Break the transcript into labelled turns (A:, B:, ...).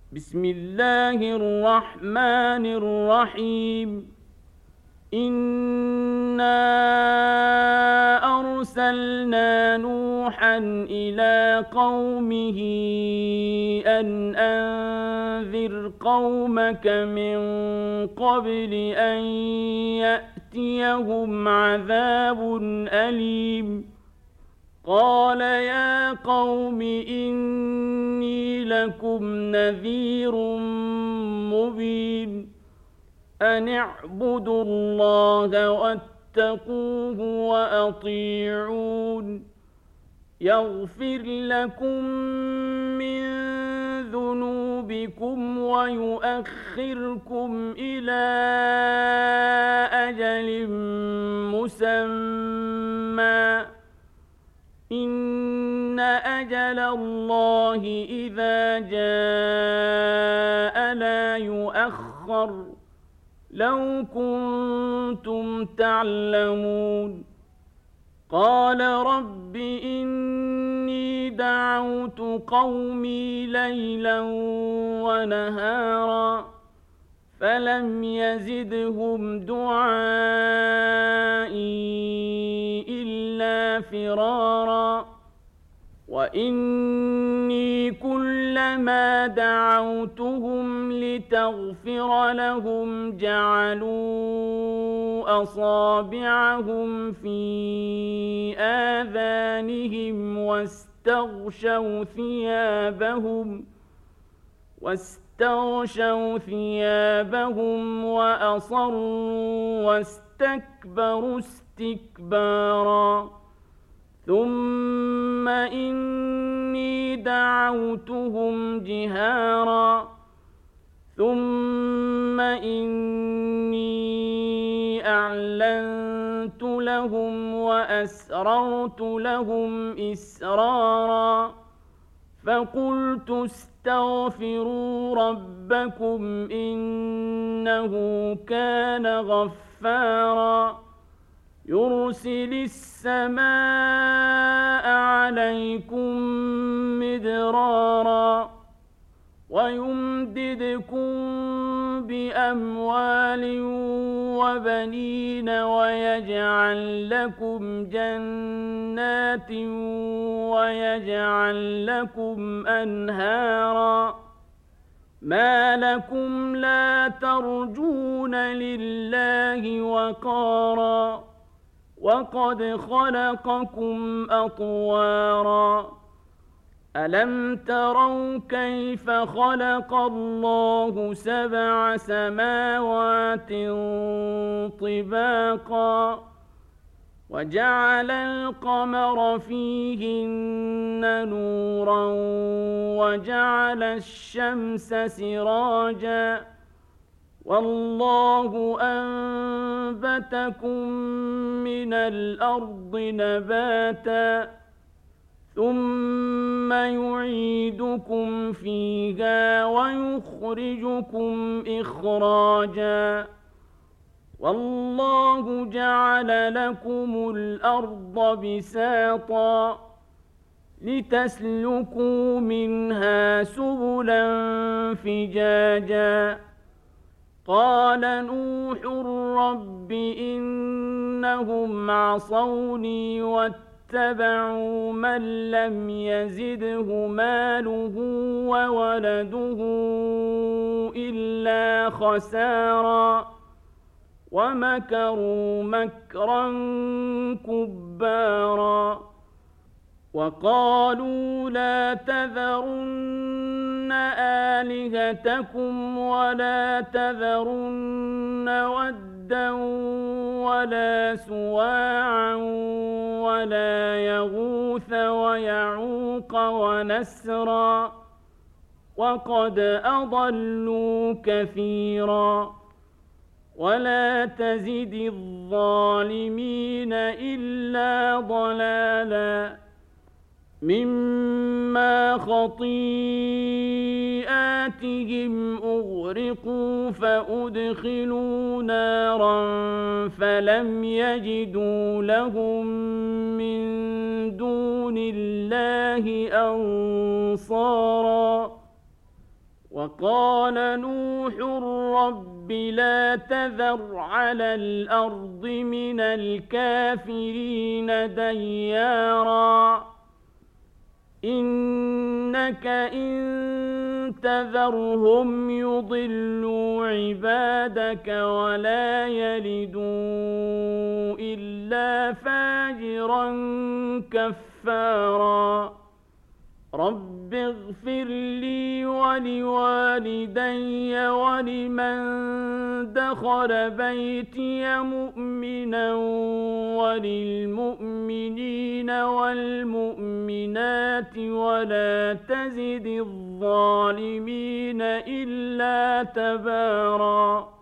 A: بسم الله الرحمن الرحيم. إنا أرسلنا نوحا إلى قومه أن أنذر قومك من قبل أن يأتيهم عذاب أليم. قال يا قوم إني لكم نذير مبين. أن اعبدوا الله واتقوه وأطيعون. يغفر لكم من ذنوبكم ويؤخركم إلى أجل مسمى. إن أجل الله إذا جاء لا يؤخر. لو كنتم تعلمون. قال رب إني دعوت قومي ليلا ونهارا فلم يزدهم دعائي إلا فرارا. وإني كلما دعوتهم لتغفر لهم جعلوا أصابعهم في آذانهم واستغشوا ثيابهم وأصروا واستكبروا استكبارا. ثم إني دعوتهم جهارا ثم إني أعلنت لهم وأسررت لهم إسرارا. فقلت استغفروا ربكم إنه كان غفارا. يرسل السماء عليكم مدرارا ويمددكم بأموال وبنين ويجعل لكم جنات ويجعل لكم أنهارا. ما لكم لا ترجون لله وقارا وقد خلقكم أطوارا. ألم تروا كيف خلق الله 7 سماوات طباقا وجعل القمر فيهن نورا وجعل الشمس سراجا والله أنبتكم من الأرض نباتا ثم يعيدكم فيها ويخرجكم إخراجا. والله جعل لكم الأرض بساطا لتسلكوا منها سبلا فجاجا. قال نوح رب إنهم عصوني واتبعوا من لم يزده ماله وولده إلا خسارا ومكروا مكرا كبارا. وقالوا لا تذرن آلهتكم ولا تذرن ودا ولا سواعا ولا يغوث ويعوق ونسرا وقد أضلوا كثيرا. ولا تزد الظالمين إلا ضلالا. مما خطيئاتهم أغرقوا فأدخلوا نارا فلم يجدوا لهم من دون الله أنصارا. وقال نوح رب لا تذر على الأرض من الكافرين ديارا إنك إن تذرهم يضلوا عبادك ولا يلدوا إلا فاجرا كفارا رب اغفر لي ولوالدي ولمن دخل بيتي مؤمنا وللمؤمنين والمؤمنات ولا تزد الظالمين إلا تباراً